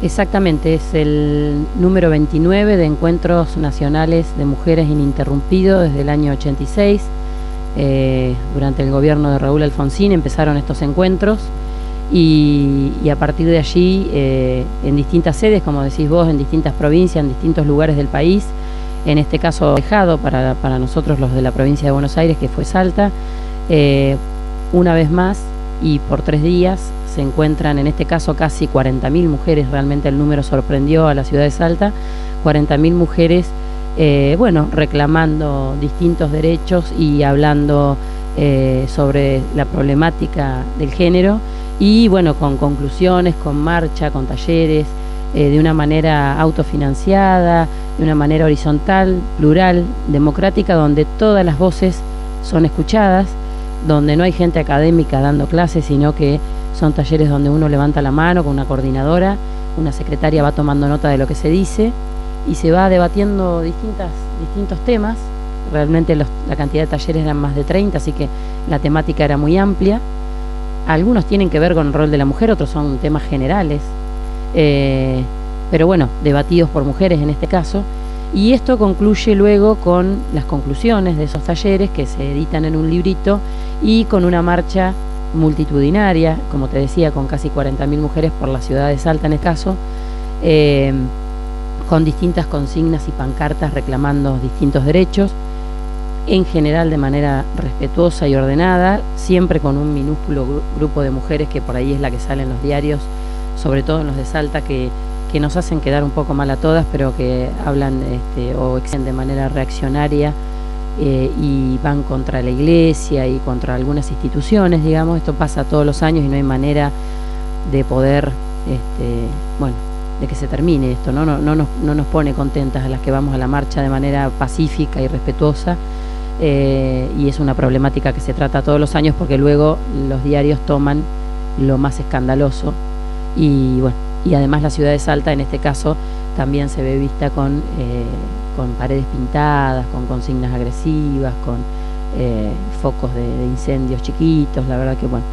Exactamente, es el número 29 de Encuentros Nacionales de Mujeres Ininterrumpidos desde el año 86. Durante el gobierno de Raúl Alfonsín empezaron estos encuentros y a partir de allí, en distintas sedes, como decís vos, en distintas provincias, en distintos lugares del país, en este caso dejado para nosotros los de la provincia de Buenos Aires, que fue Salta, una vez más y por 3 días se encuentran, en este caso casi 40.000 mujeres, realmente el número sorprendió a la ciudad de Salta, 40.000 mujeres, reclamando distintos derechos y hablando sobre la problemática del género y bueno, con conclusiones, con marcha, con talleres, de una manera autofinanciada, de una manera horizontal, plural, democrática, donde todas las voces son escuchadas, donde no hay gente académica dando clases, sino que son talleres donde uno levanta la mano con una coordinadora, una secretaria va tomando nota de lo que se dice y se va debatiendo distintos temas. Realmente la cantidad de talleres eran más de 30, así que la temática era muy amplia. Algunos tienen que ver con el rol de la mujer, otros son temas generales, pero bueno, debatidos por mujeres en este caso. Y esto concluye luego con las conclusiones de esos talleres que se editan en un librito y con una marcha multitudinaria, como te decía, con casi 40.000 mujeres por la ciudad de Salta en este caso, con distintas consignas y pancartas reclamando distintos derechos, en general de manera respetuosa y ordenada, siempre con un minúsculo grupo de mujeres que por ahí es la que sale en los diarios, sobre todo en los de Salta, que nos hacen quedar un poco mal a todas, pero que hablan o existen de manera reaccionaria y van contra la iglesia y contra algunas instituciones, digamos. Esto pasa todos los años y no hay manera de poder, de que se termine esto, ¿no? No nos pone contentas a las que vamos a la marcha de manera pacífica y respetuosa, y es una problemática que se trata todos los años porque luego los diarios toman lo más escandaloso y bueno, y además la ciudad de Salta en este caso también se ve vista con paredes pintadas, con consignas agresivas, con focos de incendios chiquitos. La verdad que bueno,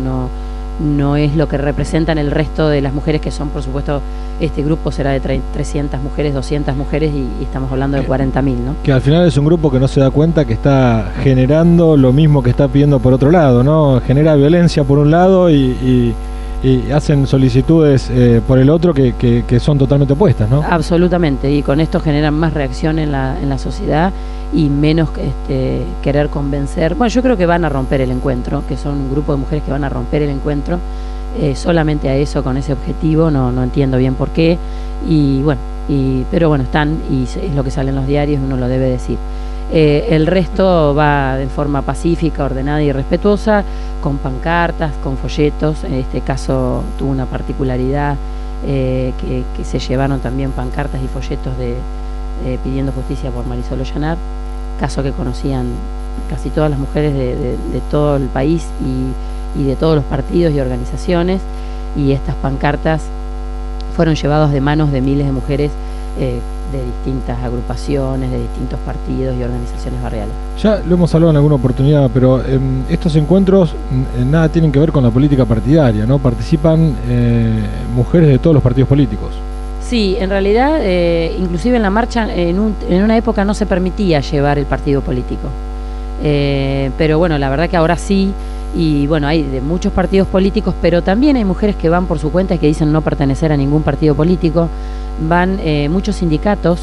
no es lo que representan el resto de las mujeres, que son, por supuesto, este grupo será de 300 mujeres, 200 mujeres y estamos hablando de 40.000, ¿no? Que al final es un grupo que no se da cuenta que está generando lo mismo que está pidiendo por otro lado, ¿no? Genera violencia por un lado y hacen solicitudes por el otro que son totalmente opuestas, ¿no? Absolutamente, y con esto generan más reacción en la sociedad y menos querer convencer. Bueno, yo creo que van a romper el encuentro, que son un grupo de mujeres que van a romper el encuentro, solamente a eso, con ese objetivo, no entiendo bien por qué, y bueno, pero bueno, están, y es lo que sale en los diarios, uno lo debe decir. El resto va de forma pacífica, ordenada y respetuosa, con pancartas, con folletos. En este caso tuvo una particularidad, que se llevaron también pancartas y folletos pidiendo justicia por Marisol Ollanar, caso que conocían casi todas las mujeres de todo el país y de todos los partidos y organizaciones, y estas pancartas fueron llevadas de manos de miles de mujeres de distintas agrupaciones, de distintos partidos y organizaciones barriales. Ya lo hemos hablado en alguna oportunidad, pero estos encuentros nada tienen que ver con la política partidaria, ¿no? Participan mujeres de todos los partidos políticos. Sí, en realidad, inclusive en la marcha, en una época no se permitía llevar el partido político, pero bueno, la verdad que ahora sí. Y bueno, hay de muchos partidos políticos, pero también hay mujeres que van por su cuenta y que dicen no pertenecer a ningún partido político. Van muchos sindicatos,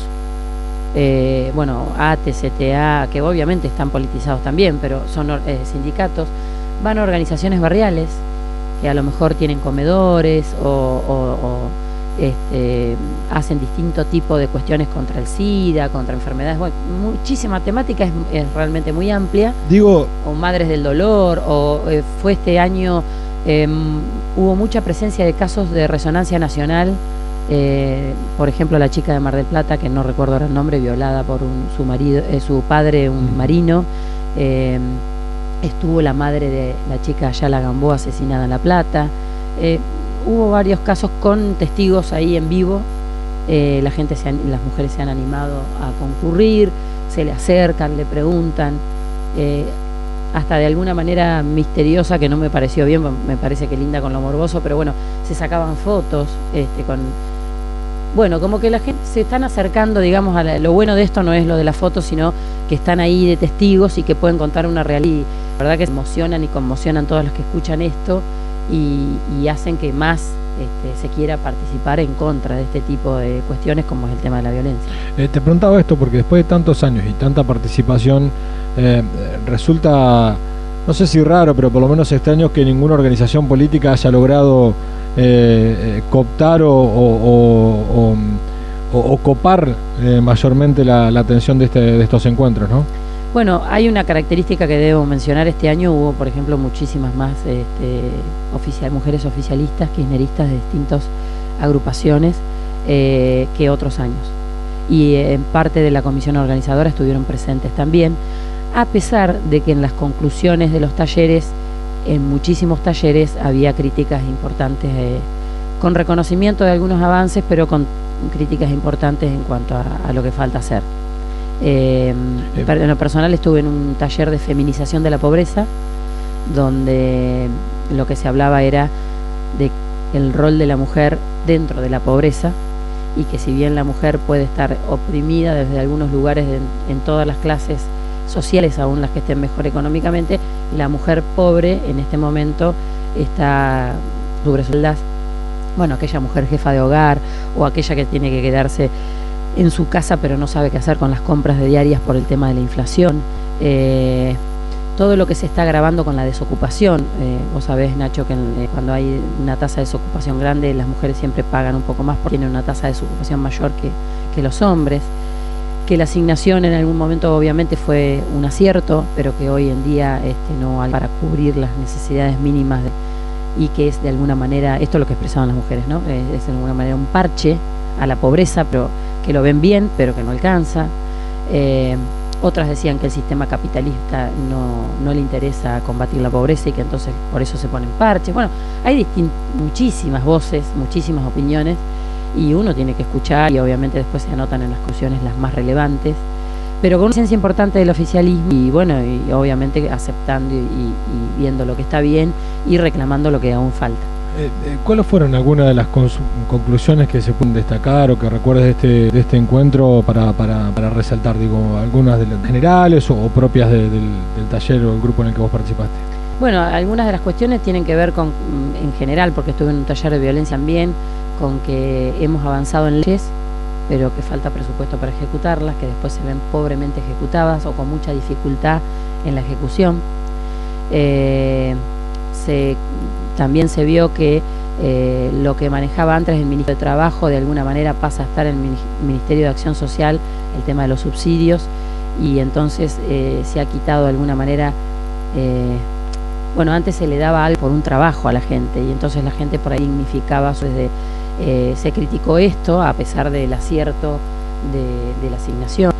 ATE, CTA, que obviamente están politizados también, pero son sindicatos. Van a organizaciones barriales que a lo mejor tienen comedores o hacen distinto tipo de cuestiones contra el SIDA, contra enfermedades. Bueno, muchísima temática, es realmente muy amplia. Digo, o Madres del Dolor, fue este año, hubo mucha presencia de casos de resonancia nacional. Por ejemplo, la chica de Mar del Plata, que no recuerdo ahora el nombre, violada por su padre, un marino. Estuvo la madre de la chica Ayala Gamboa, asesinada en La Plata. Hubo varios casos con testigos ahí en vivo. Las mujeres se han animado a concurrir, se le acercan, le preguntan, hasta de alguna manera misteriosa, que no me pareció bien, me parece que linda con lo morboso, pero bueno, se sacaban fotos Bueno, como que la gente se están acercando, digamos, lo bueno de esto no es lo de la foto, sino que están ahí de testigos y que pueden contar una realidad. Y la verdad que se emocionan y conmocionan todos los que escuchan esto y hacen que más se quiera participar en contra de este tipo de cuestiones como es el tema de la violencia. Te preguntaba esto porque después de tantos años y tanta participación, resulta, no sé si raro, pero por lo menos extraño que ninguna organización política haya logrado cooptar o copar mayormente la atención de estos encuentros, ¿no? Bueno, hay una característica que debo mencionar. Este año hubo, por ejemplo, muchísimas más mujeres oficialistas, kirchneristas de distintas agrupaciones que otros años. Y en parte de la comisión organizadora estuvieron presentes también, a pesar de que en las conclusiones de los talleres, en muchísimos talleres había críticas importantes, con reconocimiento de algunos avances, pero con críticas importantes en cuanto a lo que falta hacer. En lo personal estuve en un taller de feminización de la pobreza, donde lo que se hablaba era de el rol de la mujer dentro de la pobreza, y que si bien la mujer puede estar oprimida desde algunos lugares en todas las clases sociales, aún las que estén mejor económicamente, la mujer pobre en este momento está sobre sueldas, bueno, aquella mujer jefa de hogar o aquella que tiene que quedarse en su casa pero no sabe qué hacer con las compras de diarias por el tema de la inflación, todo lo que se está agravando con la desocupación. Vos sabés, Nacho, que cuando hay una tasa de desocupación grande, las mujeres siempre pagan un poco más porque tienen una tasa de desocupación mayor que los hombres, que la asignación en algún momento obviamente fue un acierto, pero que hoy en día no hay para cubrir las necesidades mínimas y que es de alguna manera, esto es lo que expresaban las mujeres, ¿no? Es de alguna manera un parche a la pobreza, pero que lo ven bien, pero que no alcanza. Otras decían que el sistema capitalista no le interesa combatir la pobreza y que entonces por eso se ponen parches. Bueno, hay muchísimas voces, muchísimas opiniones, y uno tiene que escuchar y obviamente después se anotan en las conclusiones las más relevantes, pero con una esencia importante del oficialismo y bueno, y obviamente aceptando y viendo lo que está bien y reclamando lo que aún falta. ¿Cuáles fueron algunas de las conclusiones que se pueden destacar o que recuerdes de este encuentro para resaltar, digo, algunas de las generales o propias del taller o el grupo en el que vos participaste? Bueno, algunas de las cuestiones tienen que ver con, en general, porque estuve en un taller de violencia también, con que hemos avanzado en leyes, pero que falta presupuesto para ejecutarlas, que después se ven pobremente ejecutadas o con mucha dificultad en la ejecución. También se vio que lo que manejaba antes el Ministerio de Trabajo de alguna manera pasa a estar en el Ministerio de Acción Social, el tema de los subsidios, y entonces se ha quitado de alguna manera, bueno, antes se le daba algo por un trabajo a la gente y entonces la gente por ahí dignificaba, se criticó esto a pesar del acierto de la asignación.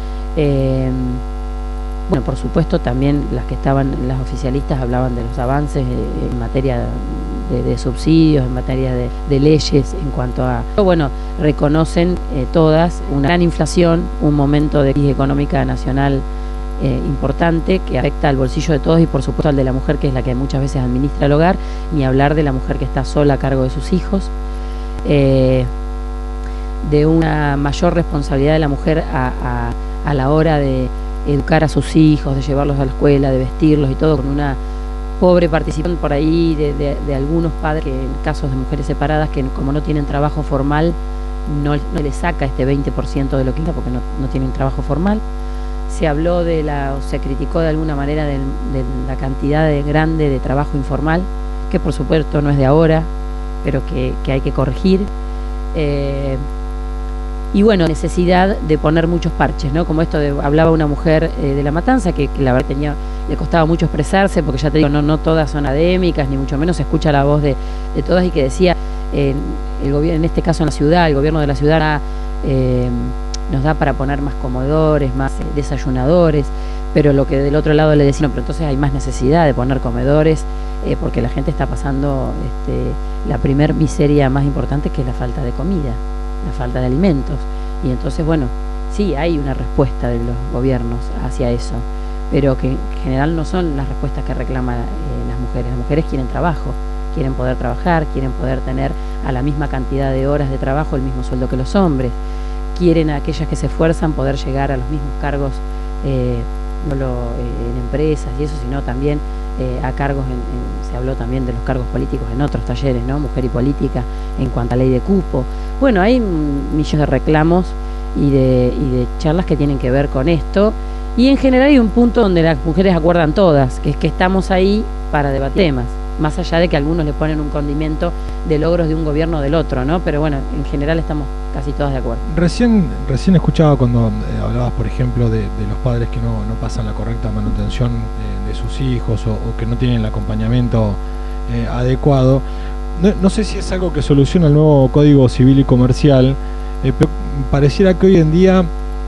Bueno, por supuesto también las oficialistas hablaban de los avances en materia de subsidios, en materia de leyes, en cuanto a... Bueno, reconocen todas una gran inflación, un momento de crisis económica nacional importante que afecta al bolsillo de todos y por supuesto al de la mujer, que es la que muchas veces administra el hogar, ni hablar de la mujer que está sola a cargo de sus hijos, de una mayor responsabilidad de la mujer a la hora de educar a sus hijos, de llevarlos a la escuela, de vestirlos y todo, con una pobre participación por ahí de algunos padres que en casos de mujeres separadas que como no tienen trabajo formal no les saca este 20% de lo que es porque no tienen trabajo formal. Se habló se criticó de alguna manera de la cantidad grande de trabajo informal, que por supuesto no es de ahora, pero que hay que corregir. Y bueno, necesidad de poner muchos parches, ¿no? Como hablaba una mujer de La Matanza, que la verdad le costaba mucho expresarse, porque ya te digo, no todas son académicas, ni mucho menos se escucha la voz de todas, y que decía, el gobierno, en este caso en la ciudad, el gobierno de la ciudad nos da para poner más comedores, más desayunadores, pero lo que del otro lado le decían, no, pero entonces hay más necesidad de poner comedores, porque la gente está pasando la primer miseria más importante, que es la falta de comida, la falta de alimentos. Y entonces, bueno, sí hay una respuesta de los gobiernos hacia eso, pero que en general no son las respuestas que reclaman las mujeres. Las mujeres quieren trabajo, quieren poder trabajar, quieren poder tener a la misma cantidad de horas de trabajo el mismo sueldo que los hombres, quieren a aquellas que se esfuerzan poder llegar a los mismos cargos, no solo en empresas y eso, sino también a cargos, se habló también de los cargos políticos en otros talleres, ¿no? Mujer y política, en cuanto a ley de cupo. Bueno, hay millones de reclamos y de charlas que tienen que ver con esto, y en general hay un punto donde las mujeres acuerdan todas, que es que estamos ahí para debatir temas, más allá de que algunos le ponen un condimento de logros de un gobierno o del otro, ¿no? Pero bueno, en general estamos casi todas de acuerdo. Recién escuchaba cuando hablabas, por ejemplo, de los padres que no pasan la correcta manutención de sus hijos o que no tienen el acompañamiento adecuado. No sé si es algo que soluciona el nuevo Código Civil y Comercial, pero pareciera que hoy en día,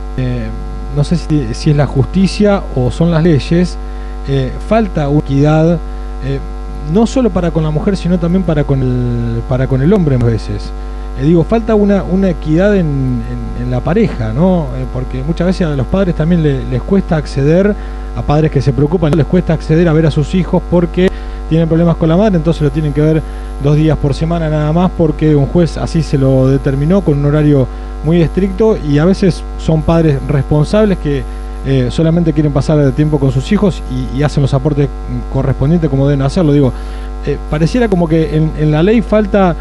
no sé si es la justicia o son las leyes, falta una equidad, no solo para con la mujer, sino también para con el hombre a veces. Falta una equidad en la pareja, ¿no? Porque muchas veces a los padres también les cuesta acceder, a padres que se preocupan, les cuesta acceder a ver a sus hijos porque tienen problemas con la madre, entonces lo tienen que ver 2 días por semana nada más porque un juez así se lo determinó con un horario muy estricto, y a veces son padres responsables que solamente quieren pasar tiempo con sus hijos y hacen los aportes correspondientes como deben hacerlo. Pareciera como que en la ley falta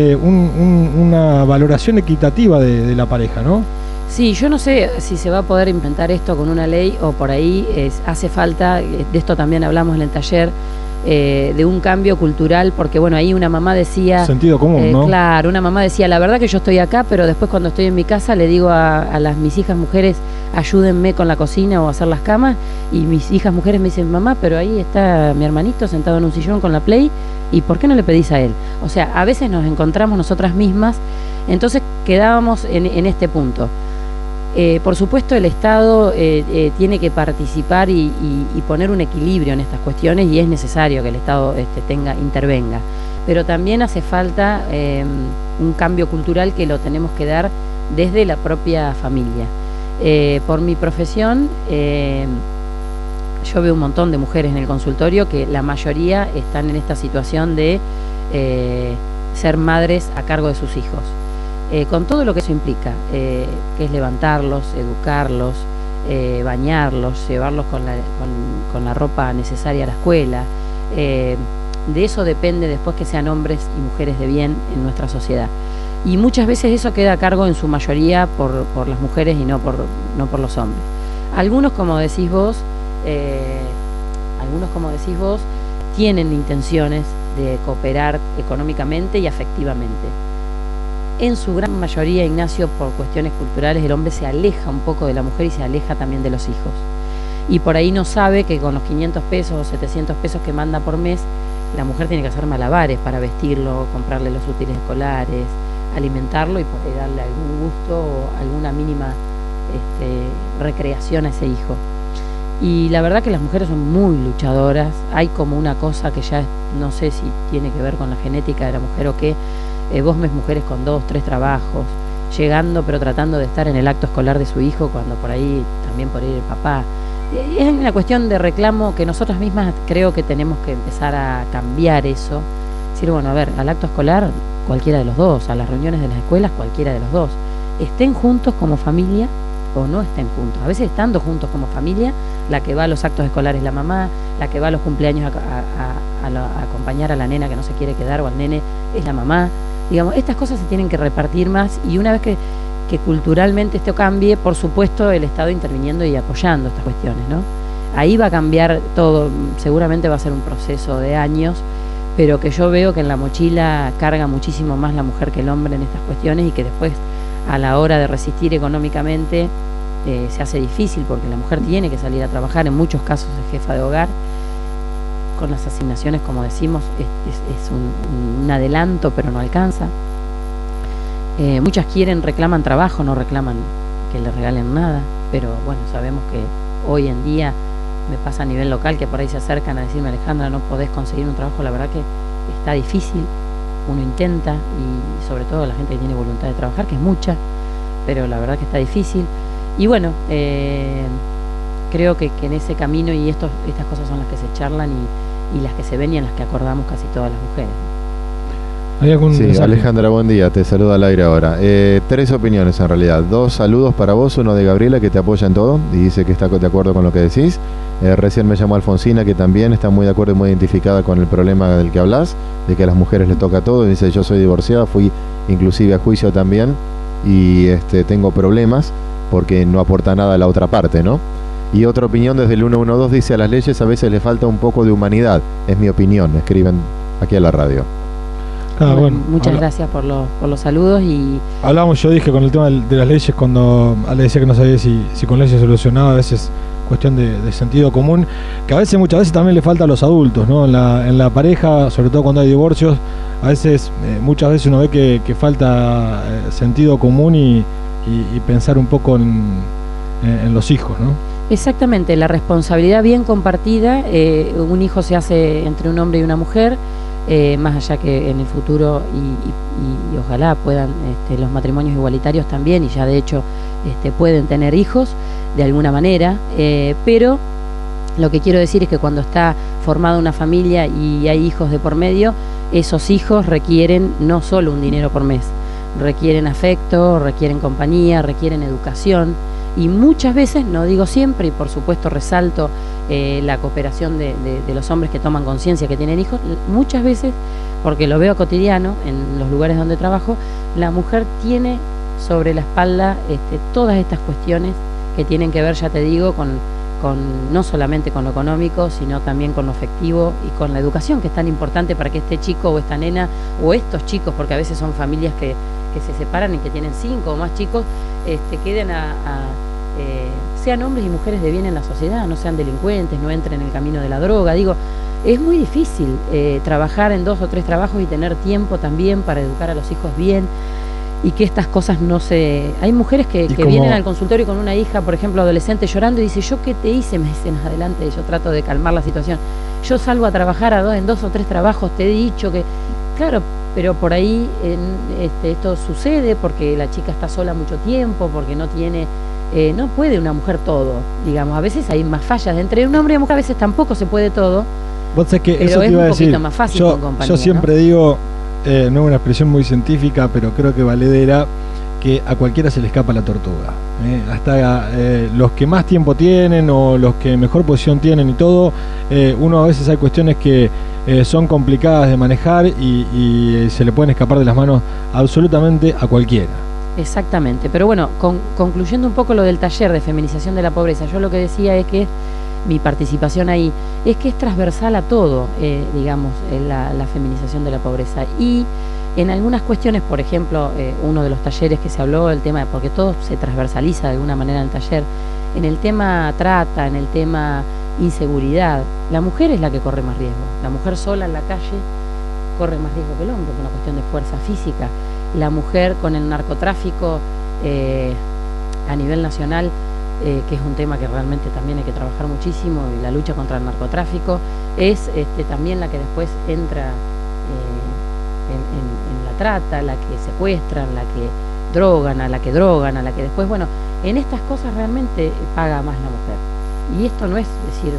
una valoración equitativa de la pareja, ¿no? Sí, yo no sé si se va a poder implementar esto con una ley o por ahí hace falta, de esto también hablamos en el taller, de un cambio cultural, porque bueno, ahí una mamá decía... Sentido común, ¿no? Claro, una mamá decía, la verdad que yo estoy acá, pero después cuando estoy en mi casa le digo a mis hijas mujeres, ayúdenme con la cocina o a hacer las camas, y mis hijas mujeres me dicen, mamá, pero ahí está mi hermanito sentado en un sillón con la Play, ¿y por qué no le pedís a él? O sea, a veces nos encontramos nosotras mismas, entonces quedábamos en este punto. Por supuesto el Estado tiene que participar y poner un equilibrio en estas cuestiones, y es necesario que el Estado intervenga, pero también hace falta un cambio cultural que lo tenemos que dar desde la propia familia. Por mi profesión yo veo un montón de mujeres en el consultorio que la mayoría están en esta situación de ser madres a cargo de sus hijos. Con todo lo que eso implica, que es levantarlos, educarlos, bañarlos, llevarlos con la ropa necesaria a la escuela. De eso depende después que sean hombres y mujeres de bien en nuestra sociedad. Y muchas veces eso queda a cargo en su mayoría por las mujeres y no por los hombres. Algunos, como decís vos, tienen intenciones de cooperar económicamente y afectivamente. En su gran mayoría, Ignacio, por cuestiones culturales, el hombre se aleja un poco de la mujer y se aleja también de los hijos. Y por ahí no sabe que con los 500 pesos o 700 pesos que manda por mes, la mujer tiene que hacer malabares para vestirlo, comprarle los útiles escolares, alimentarlo y poder darle algún gusto o alguna mínima recreación a ese hijo. Y la verdad que las mujeres son muy luchadoras. Hay como una cosa que ya no sé si tiene que ver con la genética de la mujer o qué. Vos ves mujeres con 2, 3 trabajos, llegando pero tratando de estar en el acto escolar de su hijo cuando por ahí también por ir el papá. Es una cuestión de reclamo que nosotras mismas creo que tenemos que empezar a cambiar eso. Decir, bueno, a ver, al acto escolar cualquiera de los dos, a las reuniones de las escuelas cualquiera de los dos. Estén juntos como familia o no estén juntos. A veces estando juntos como familia, la que va a los actos escolares es la mamá, la que va a los cumpleaños a acompañar a la nena que no se quiere quedar o al nene es la mamá. Digamos, estas cosas se tienen que repartir más, y una vez que culturalmente esto cambie, por supuesto el Estado interviniendo y apoyando estas cuestiones, ¿no? Ahí va a cambiar todo, seguramente va a ser un proceso de años, pero que yo veo que en la mochila carga muchísimo más la mujer que el hombre en estas cuestiones, y que después a la hora de resistir económicamente se hace difícil, porque la mujer tiene que salir a trabajar, en muchos casos es jefa de hogar. Con las asignaciones, como decimos, es un adelanto, pero no alcanza. Muchas reclaman trabajo, no reclaman que le regalen nada, pero bueno, sabemos que hoy en día, me pasa a nivel local, que por ahí se acercan a decirme, Alejandra, no podés conseguir un trabajo. La verdad que está difícil, uno intenta, y sobre todo la gente que tiene voluntad de trabajar, que es mucha, pero la verdad que está difícil. Y bueno, creo que en ese camino, y estas cosas son las que se charlan y las que se ven y en las que acordamos casi todas las mujeres. ¿Hay algún Sí, mensaje? Alejandra, buen día, te saludo al aire ahora. 3 opiniones en realidad, 2 saludos para vos, uno de Gabriela que te apoya en todo y dice que está de acuerdo con lo que decís. Recién me llamó Alfonsina que también está muy de acuerdo y muy identificada con el problema del que hablas, de que a las mujeres les toca todo. Dice, yo soy divorciada, fui inclusive a juicio también y tengo problemas porque no aporta nada a la otra parte, ¿no? Y otra opinión desde el 112 dice, a las leyes a veces les falta un poco de humanidad, es mi opinión, escriben aquí a la radio. Bueno, muchas gracias por los saludos. Y hablábamos, yo dije con el tema de las leyes, cuando Ale decía que no sabía si con leyes solucionaba, a veces cuestión de sentido común, que a veces, muchas veces también le falta a los adultos, ¿no? En la pareja, sobre todo cuando hay divorcios, a veces, muchas veces uno ve que falta sentido común y pensar un poco en los hijos, ¿no? Exactamente, la responsabilidad bien compartida, un hijo se hace entre un hombre y una mujer, más allá que en el futuro y ojalá puedan los matrimonios igualitarios también, y ya de hecho pueden tener hijos de alguna manera, pero lo que quiero decir es que cuando está formada una familia y hay hijos de por medio, esos hijos requieren no solo un dinero por mes, requieren afecto, requieren compañía, requieren educación. Y muchas veces, no digo siempre, y por supuesto resalto la cooperación de los hombres que toman conciencia que tienen hijos, muchas veces, porque lo veo cotidiano en los lugares donde trabajo, la mujer tiene sobre la espalda todas estas cuestiones que tienen que ver, ya te digo, con no solamente con lo económico, sino también con lo afectivo y con la educación, que es tan importante para que este chico o esta nena, o estos chicos, porque a veces son familias que se separan y que tienen 5 o más chicos, queden sean hombres y mujeres de bien en la sociedad, no sean delincuentes, no entren en el camino de la droga. Digo, es muy difícil trabajar en 2 o 3 trabajos y tener tiempo también para educar a los hijos bien, y que estas cosas no se... Hay mujeres que vienen al consultorio con una hija, por ejemplo, adolescente, llorando, y dice, ¿yo qué te hice? Me dicen adelante, yo trato de calmar la situación. Yo salgo a trabajar en 2 o 3 trabajos, te he dicho que... Claro, pero por ahí esto sucede porque la chica está sola mucho tiempo, porque no tiene... no puede una mujer todo, digamos. A veces hay más fallas. Entre un hombre y una mujer a veces tampoco se puede todo. Vos sabés que pero eso te iba a decir. Un poquito más fácil con compañía, yo siempre digo, no es una expresión muy científica, pero creo que valedera, que a cualquiera se le escapa la tortuga. Hasta los que más tiempo tienen o los que mejor posición tienen y todo, uno a veces hay cuestiones que son complicadas de manejar y se le pueden escapar de las manos absolutamente a cualquiera. Exactamente, pero bueno, concluyendo un poco lo del taller de feminización de la pobreza, yo lo que decía es que mi participación ahí es que es transversal a todo, digamos, la feminización de la pobreza. Y en algunas cuestiones, por ejemplo, uno de los talleres que se habló, el tema, porque todo se transversaliza de alguna manera en el taller, en el tema trata, en el tema inseguridad, la mujer es la que corre más riesgo. La mujer sola en la calle corre más riesgo que el hombre, por una cuestión de fuerza física. La mujer con el narcotráfico a nivel nacional, que es un tema que realmente también hay que trabajar muchísimo, y la lucha contra el narcotráfico es también la que después entra en la trata, la que secuestran, la que drogan, a la que después, bueno, en estas cosas realmente paga más la mujer. Y esto no es decir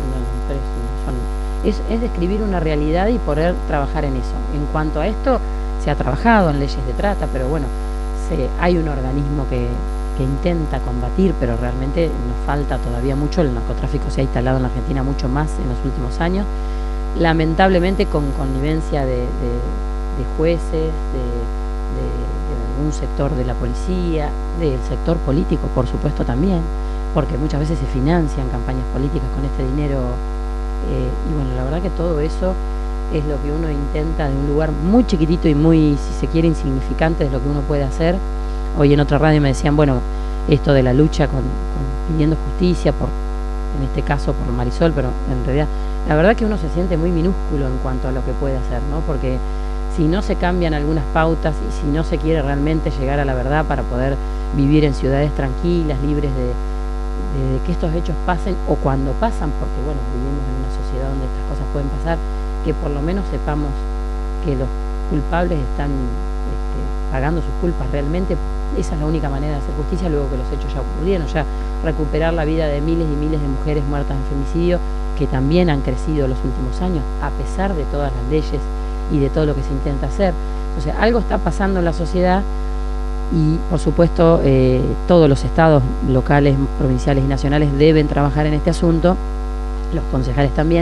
es describir una realidad y poder trabajar en eso. En cuanto a esto, se ha trabajado en leyes de trata, pero bueno, hay un organismo que intenta combatir, pero realmente nos falta todavía mucho. El narcotráfico se ha instalado en la Argentina mucho más en los últimos años, lamentablemente con connivencia de jueces, de algún sector de la policía, del sector político, por supuesto, también, porque muchas veces se financian campañas políticas con este dinero, y bueno, la verdad que todo eso es lo que uno intenta de un lugar muy chiquitito y muy, si se quiere, insignificante de lo que uno puede hacer. Hoy en otra radio me decían, bueno, esto de la lucha pidiendo justicia, en este caso por Marisol, pero en realidad, la verdad que uno se siente muy minúsculo en cuanto a lo que puede hacer, ¿no? Porque si no se cambian algunas pautas y si no se quiere realmente llegar a la verdad para poder vivir en ciudades tranquilas, libres de que estos hechos pasen, o cuando pasan, porque bueno, vivimos en una sociedad donde estas cosas pueden pasar, que por lo menos sepamos que los culpables están pagando sus culpas realmente. Esa es la única manera de hacer justicia luego que los hechos ya ocurrieron, ya recuperar la vida de miles y miles de mujeres muertas en femicidio, que también han crecido los últimos años, a pesar de todas las leyes y de todo lo que se intenta hacer. Entonces, algo está pasando en la sociedad y, por supuesto, todos los estados locales, provinciales y nacionales deben trabajar en este asunto, los concejales también,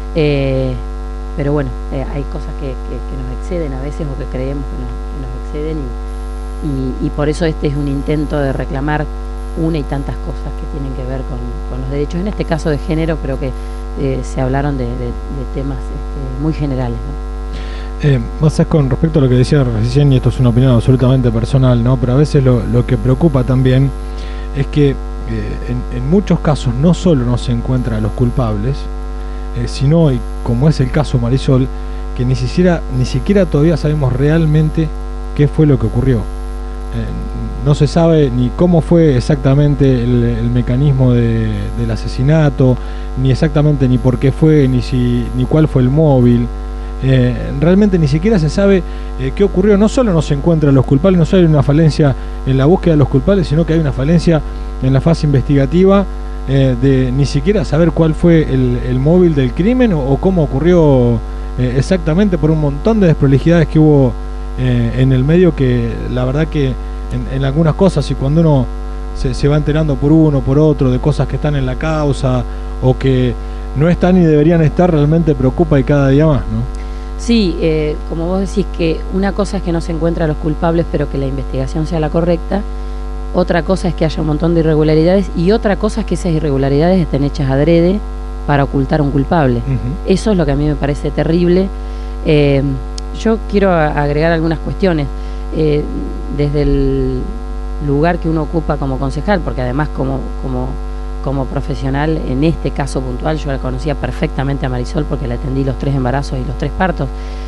pero bueno, hay cosas que nos exceden a veces o que creemos que nos exceden y por eso este es un intento de reclamar una y tantas cosas que tienen que ver con los derechos, en este caso de género, pero que se hablaron de temas muy generales, ¿no? Vos sabés, con respecto a lo que decía recién, y esto es una opinión absolutamente personal, ¿no? Pero a veces lo que preocupa también es que en muchos casos no solo no se encuentran a los culpables, sino, y como es el caso Marisol, que ni siquiera todavía sabemos realmente qué fue lo que ocurrió. No se sabe ni cómo fue exactamente el mecanismo del asesinato, ni exactamente ni por qué fue, ni cuál fue el móvil. Realmente ni siquiera se sabe qué ocurrió. No solo no se encuentran los culpables, no solo hay una falencia en la búsqueda de los culpables, sino que hay una falencia en la fase investigativa de ni siquiera saber cuál fue el móvil del crimen o cómo ocurrió exactamente, por un montón de desprolijidades que hubo en el medio, que la verdad que en algunas cosas, y cuando uno se va enterando por uno, por otro, de cosas que están en la causa o que no están y deberían estar, realmente preocupa y cada día más, ¿no? Sí, como vos decís, que una cosa es que no se encuentran los culpables, pero que la investigación sea la correcta. Otra cosa es que haya un montón de irregularidades y otra cosa es que esas irregularidades estén hechas adrede para ocultar a un culpable. Eso es lo que a mí me parece terrible. Yo quiero agregar algunas cuestiones desde el lugar que uno ocupa como concejal, porque además como profesional, en este caso puntual, yo la conocía perfectamente a Marisol porque la atendí los 3 embarazos y los 3 partos,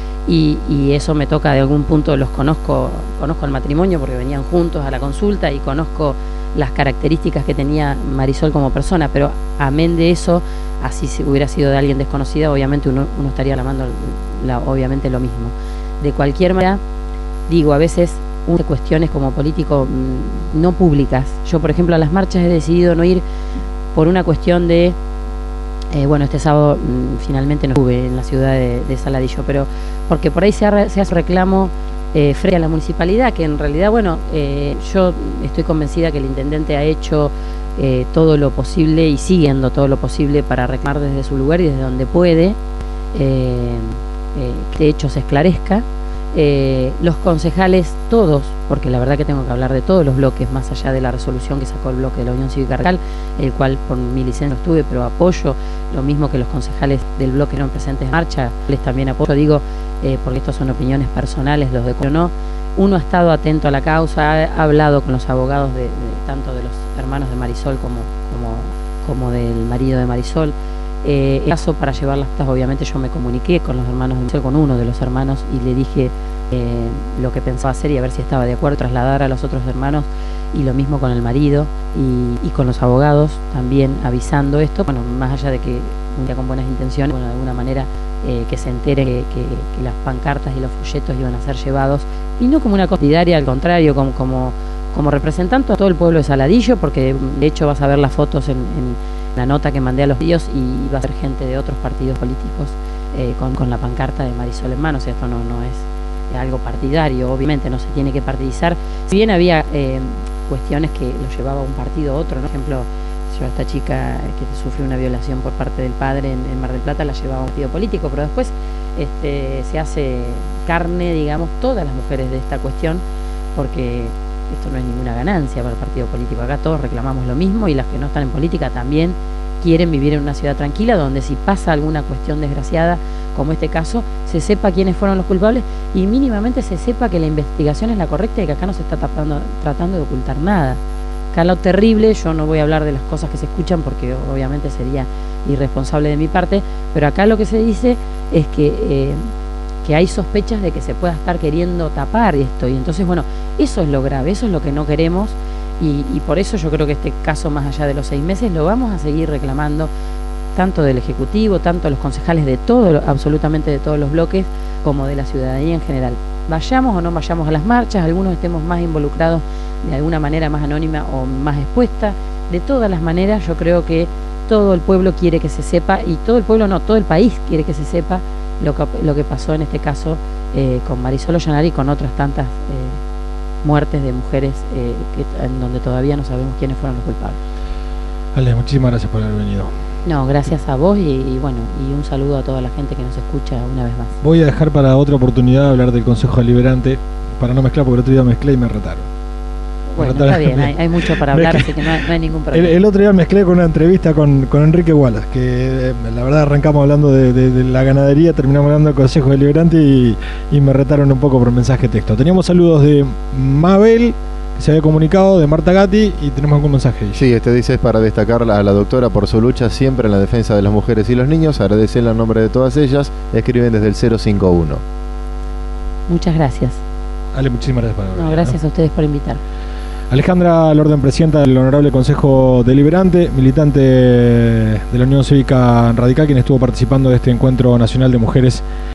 y eso me toca, de algún punto los conozco el matrimonio porque venían juntos a la consulta y conozco las características que tenía Marisol como persona, pero amén de eso, así si hubiera sido de alguien desconocida, obviamente uno estaría llamando obviamente lo mismo. De cualquier manera, digo, a veces cuestiones como político no públicas. Yo, por ejemplo, a las marchas he decidido no ir por una cuestión de bueno, este sábado finalmente no estuve en la ciudad de Saladillo, pero porque por ahí se hace reclamo frente a la municipalidad, que en realidad, bueno, yo estoy convencida que el intendente ha hecho todo lo posible y siguiendo todo lo posible para reclamar desde su lugar y desde donde puede que este hecho se esclarezca. Los concejales todos, porque la verdad que tengo que hablar de todos los bloques, más allá de la resolución que sacó el bloque de la Unión Cívica Radical, el cual por mi licencia no estuve, pero apoyo, lo mismo que los concejales del bloque no presentes en marcha, les también apoyo, digo, porque estos son opiniones personales, los de no. Uno ha estado atento a la causa, ha hablado con los abogados tanto de los hermanos de Marisol como del marido de Marisol. En caso, para llevar las actas, obviamente yo me comuniqué con los hermanos de Marisol, con uno de los hermanos, y le dije lo que pensaba hacer y a ver si estaba de acuerdo, trasladar a los otros hermanos, y lo mismo con el marido y con los abogados también avisando esto, bueno, más allá de que un día con buenas intenciones, bueno, de alguna manera que se entere que las pancartas y los folletos iban a ser llevados, y no como una partidaria, al contrario, como representante a todo el pueblo de Saladillo, porque de hecho vas a ver las fotos en la nota que mandé a los medios y va a ser gente de otros partidos políticos con la pancarta de Marisol en mano. O sea, esto no es algo partidario, obviamente no se tiene que partidizar. Si bien había cuestiones que lo llevaba un partido a otro, ¿no? Por ejemplo, yo a esta chica que sufrió una violación por parte del padre en Mar del Plata la llevaba a un partido político, pero después se hace carne, digamos, todas las mujeres de esta cuestión, porque esto no es ninguna ganancia para el partido político. Acá todos reclamamos lo mismo y las que no están en política también quieren vivir en una ciudad tranquila donde si pasa alguna cuestión desgraciada, como este caso, se sepa quiénes fueron los culpables y mínimamente se sepa que la investigación es la correcta y que acá no se está tratando de ocultar nada. Acá lo terrible, yo no voy a hablar de las cosas que se escuchan porque obviamente sería irresponsable de mi parte, pero acá lo que se dice es que hay sospechas de que se pueda estar queriendo tapar esto, y entonces, bueno, eso es lo grave, eso es lo que no queremos, y por eso yo creo que este caso, más allá de los 6 meses, lo vamos a seguir reclamando, tanto del Ejecutivo, tanto los concejales de todo, absolutamente de todos los bloques, como de la ciudadanía en general. Vayamos o no vayamos a las marchas, algunos estemos más involucrados de alguna manera más anónima o más expuesta, de todas las maneras yo creo que todo el pueblo quiere que se sepa, y todo el pueblo no, todo el país quiere que se sepa lo que pasó en este caso con Marisol Ollanari y con otras tantas muertes de mujeres en donde todavía no sabemos quiénes fueron los culpables. Ale, muchísimas gracias por haber venido. No, gracias a vos y bueno, y un saludo a toda la gente que nos escucha una vez más. Voy a dejar para otra oportunidad hablar del Consejo Deliberante, para no mezclar, porque el otro día mezclé y me retaron. Bueno, está bien, hay mucho para hablar, así que no hay ningún problema. El otro día mezclé con una entrevista con Enrique Wallace, que la verdad arrancamos hablando de la ganadería, terminamos hablando del Consejo Deliberante y me retaron un poco por mensaje de texto. Teníamos saludos de Mabel, que se había comunicado, de Marta Gatti, y tenemos algún mensaje. Sí, dice es para destacar a la doctora por su lucha siempre en la defensa de las mujeres y los niños, agradecerle en nombre de todas ellas, escriben desde el 051. Muchas gracias. Ale, muchísimas gracias por haber venido. Gracias a ustedes por invitar. Alejandra Lorden, presidenta del Honorable Consejo Deliberante, militante de la Unión Cívica Radical, quien estuvo participando de este encuentro nacional de mujeres